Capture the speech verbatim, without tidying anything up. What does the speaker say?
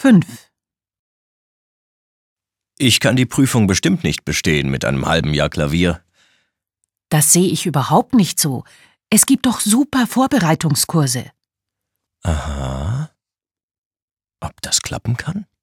Fünf. Ich kann die Prüfung bestimmt nicht bestehen mit einem halben Jahr Klavier. Das sehe ich überhaupt nicht so. Es gibt doch super Vorbereitungskurse. Aha. Ob das klappen kann?